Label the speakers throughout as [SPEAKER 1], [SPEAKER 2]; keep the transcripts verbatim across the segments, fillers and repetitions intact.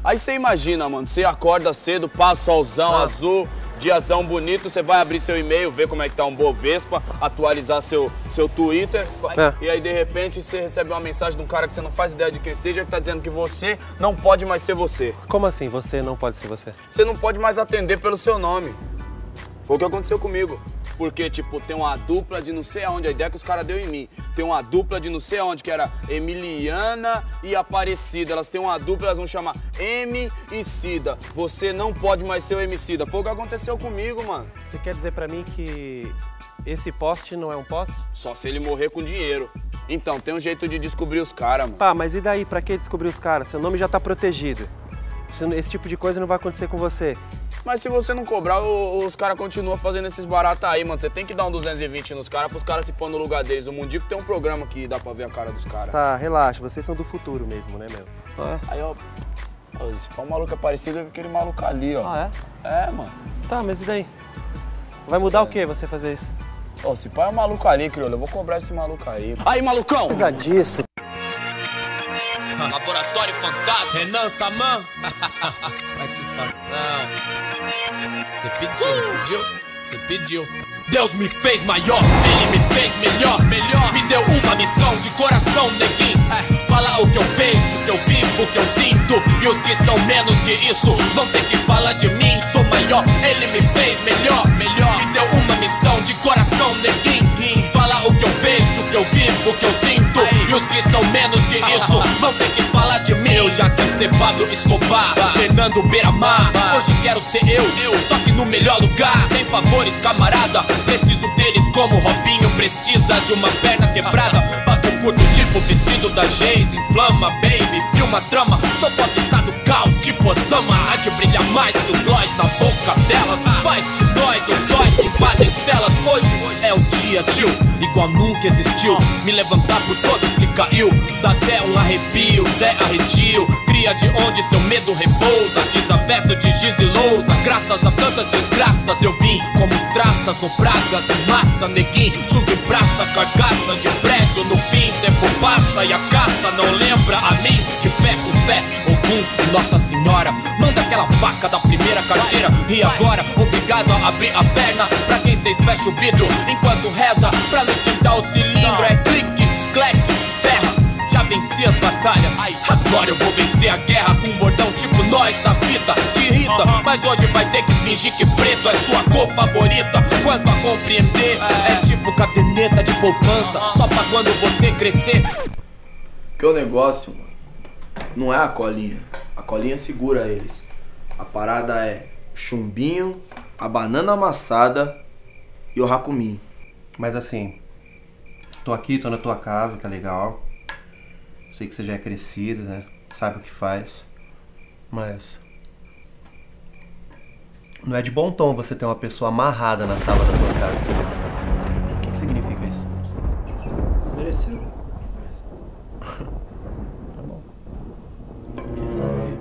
[SPEAKER 1] Aí você imagina, mano, você acorda cedo, passa solzão ah. azul, diazão bonito, você vai abrir seu e-mail, ver como é que tá um Bovespa, atualizar seu, seu Twitter, é. e aí de repente você recebe uma mensagem de um cara que você não faz ideia de quem seja, que tá dizendo que você não pode mais ser você.
[SPEAKER 2] Como assim, você não pode ser você?
[SPEAKER 1] Você não pode mais atender pelo seu nome. Foi o que aconteceu comigo. Porque, tipo, tem uma dupla de não sei aonde, a ideia que os caras deu em mim. Tem uma dupla de não sei aonde, que era Emiliana e Aparecida. Elas têm uma dupla, elas vão chamar M e Cida. Você não pode mais ser o Emicida. Foi o que aconteceu comigo, mano.
[SPEAKER 2] Você quer dizer pra mim que esse poste não é um poste?
[SPEAKER 1] Só se ele morrer com dinheiro. Então, tem um jeito de descobrir os caras, mano.
[SPEAKER 2] Tá, mas e daí? Pra que descobrir os caras? Seu nome já tá protegido. Esse tipo de coisa não vai acontecer com você.
[SPEAKER 1] Mas se você não cobrar, os caras continuam fazendo esses baratos aí, mano. Você tem que dar um duzentos e vinte nos caras, pros caras se pôr no lugar deles. O Mundico tem um programa que dá pra ver a cara dos caras.
[SPEAKER 2] Tá, relaxa. Vocês são do futuro mesmo, né, meu?
[SPEAKER 1] Ah. Aí, ó, esse pau maluco é parecido com aquele maluco ali, ó.
[SPEAKER 2] Ah,
[SPEAKER 1] é? É, mano.
[SPEAKER 2] Tá, mas e daí? Vai mudar é. o quê você fazer isso?
[SPEAKER 1] Ó, esse pai é um maluco ali, crioulo. Eu vou cobrar esse maluco aí. Aí, malucão!
[SPEAKER 2] Precisa disso.
[SPEAKER 3] Laboratório Fantasma, Renan Saman. Satisfação. Você pediu, uh! pediu? Você pediu. Deus me fez maior, Ele me fez melhor, melhor. Me deu uma missão de coração, neguinho. É, fala o que eu vejo, o que eu vivo, o que eu sinto. E os que são menos que isso vão ter que falar de mim. Sou maior, Ele me fez melhor, melhor. Me deu uma missão de coração, neguinho. Fala o que eu vejo, o que eu vivo, o que eu sinto. E os que são menos que isso vão ter que falar de mim. Eu já quero ser Pablo Escobar, Fernando Beiramar. Hoje quero ser eu, eu, só que no melhor lugar. Sem favores, camarada, preciso deles como Robinho precisa de uma perna quebrada. Bato curto tipo vestido da Geis. Inflama, baby, filma trama. Sou popstar do caos, tipo Osama. Há de brilhar mais que o gloss na boca dela. Faz de nós os sóis que invadem celas. Hoje é o dia, tio, igual nunca existiu. Me levantar por todos que caiu. Dá até um arrepio, Zé Arredio. Cria de onde seu medo repousa. Desaveto de giz e lousa. Graças a tantas desgraças eu vim como traças ou pragas em massa. Neguinho, junto em praça, carcaça de prédio. No fim, tempo passa e a caça não lembra a mim. De fé com fé, Ogum e Nossa Senhora. Manda aquela faca da primeira carteira. E agora, obrigado a abrir a perna pra quem cês fecha o vidro enquanto reza pra não esquentar o cilindro. É clique, clack, ferra. Já venci as batalhas, agora eu vou vencer a guerra. Com um bordão tipo nós da fita. Te irrita, mas hoje vai ter que fingir que preto é sua cor favorita. Quanto a compreender, é tipo caderneta de poupança. Só pra quando você crescer.
[SPEAKER 1] Que o negócio, mano, não é a colinha. A colinha segura eles. A parada é o chumbinho, a banana amassada e o Hakumin.
[SPEAKER 2] Mas assim, tô aqui, tô na tua casa, tá legal. Sei que você já é crescido, né? Sabe o que faz. Mas não é de bom tom você ter uma pessoa amarrada na sala da tua casa. O que que significa isso?
[SPEAKER 1] Mereceu.
[SPEAKER 2] Tá bom. E Sasuke?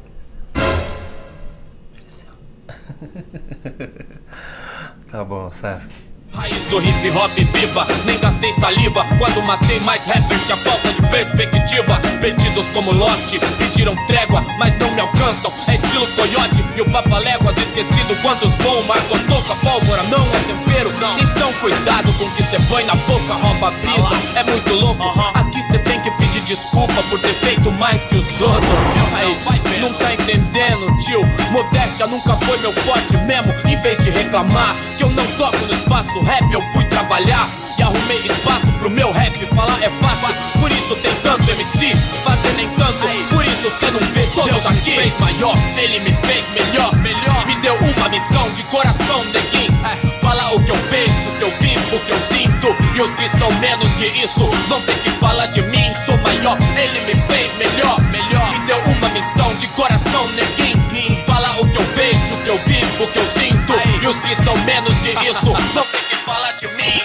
[SPEAKER 2] Mereceu. Tá bom, Sasuke.
[SPEAKER 3] Raiz do hip hop viva, nem gastei saliva quando matei mais rappers que a falta de perspectiva. Perdidos como Lost, pediram trégua, mas não me alcançam. É estilo Coyote e o Papaléguas. Esquecido quantos bom, Marco Toca, pólvora não é tempero, não. Então cuidado com o que cê põe na boca, rouba a brisa. É muito louco, aqui cê tem que pedir desculpa por ter feito mais que os outros. Aí, não tá entendendo, tio, modéstia nunca foi meu forte mesmo. Em vez de reclamar que eu não toco no espaço rap, eu fui trabalhar e arrumei espaço pro meu rap. Falar é fácil, por isso tem tanto M C, fazer nem tanto, por isso cê não vê todos Deus aqui. Deus me fez maior, Ele me fez melhor, melhor. Me deu uma missão de coração, neguinho. É, fala o que eu vejo, o que eu vivo, o que eu sinto. E os que são menos que isso vão ter que falar de mim. Sou maior, Ele me fez melhor, melhor. Me deu uma missão de coração, neguinho. Fala o que eu vejo, o que eu vivo, o que eu sinto. E os que são menos que isso vão ter que falar de mim.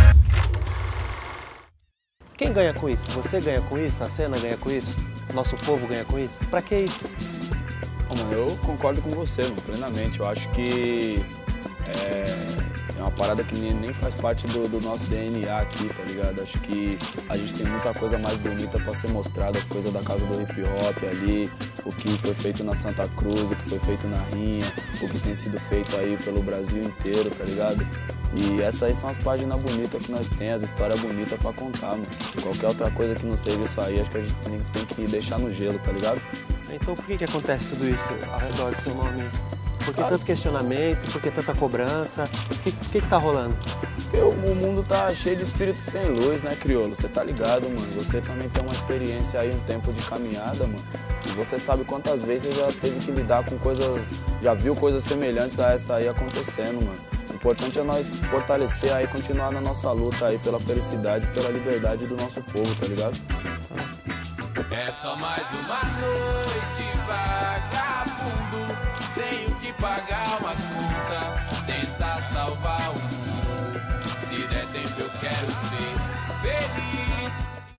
[SPEAKER 2] Quem ganha com isso? Você ganha com isso? A cena ganha com isso? Nosso povo ganha com isso? Pra que isso?
[SPEAKER 1] Oh, mano, eu concordo com você, mano, plenamente. Eu acho que é, é uma parada que nem faz parte do, do nosso D N A aqui, tá ligado? Acho que a gente tem muita coisa mais bonita pra ser mostrada, as coisas da casa do hip hop ali, o que foi feito na Santa Cruz, o que foi feito na Rinha, o que tem sido feito aí pelo Brasil inteiro, tá ligado? E essas aí são as páginas bonitas que nós temos, as histórias bonitas pra contar, mano. Qualquer outra coisa que não seja isso aí, acho que a gente tem, tem que deixar no gelo, tá ligado?
[SPEAKER 2] Então por que que acontece tudo isso ao redor do seu nome? Por que tanto questionamento? Por que tanta cobrança? O que, que que tá rolando?
[SPEAKER 1] Porque o, o mundo tá cheio de espírito sem luz, né, crioulo? Você tá ligado, mano? Você também tem uma experiência aí, um tempo de caminhada, mano. E você sabe quantas vezes você já teve que lidar com coisas, já viu coisas semelhantes a essa aí acontecendo, mano. O importante é nós fortalecer aí, continuar na nossa luta aí pela felicidade, pela liberdade do nosso povo, tá ligado?
[SPEAKER 3] É só mais uma noite vagabundo, tenho que pagar umas contas, tentar salvar o mundo. Se der tempo eu quero ser feliz.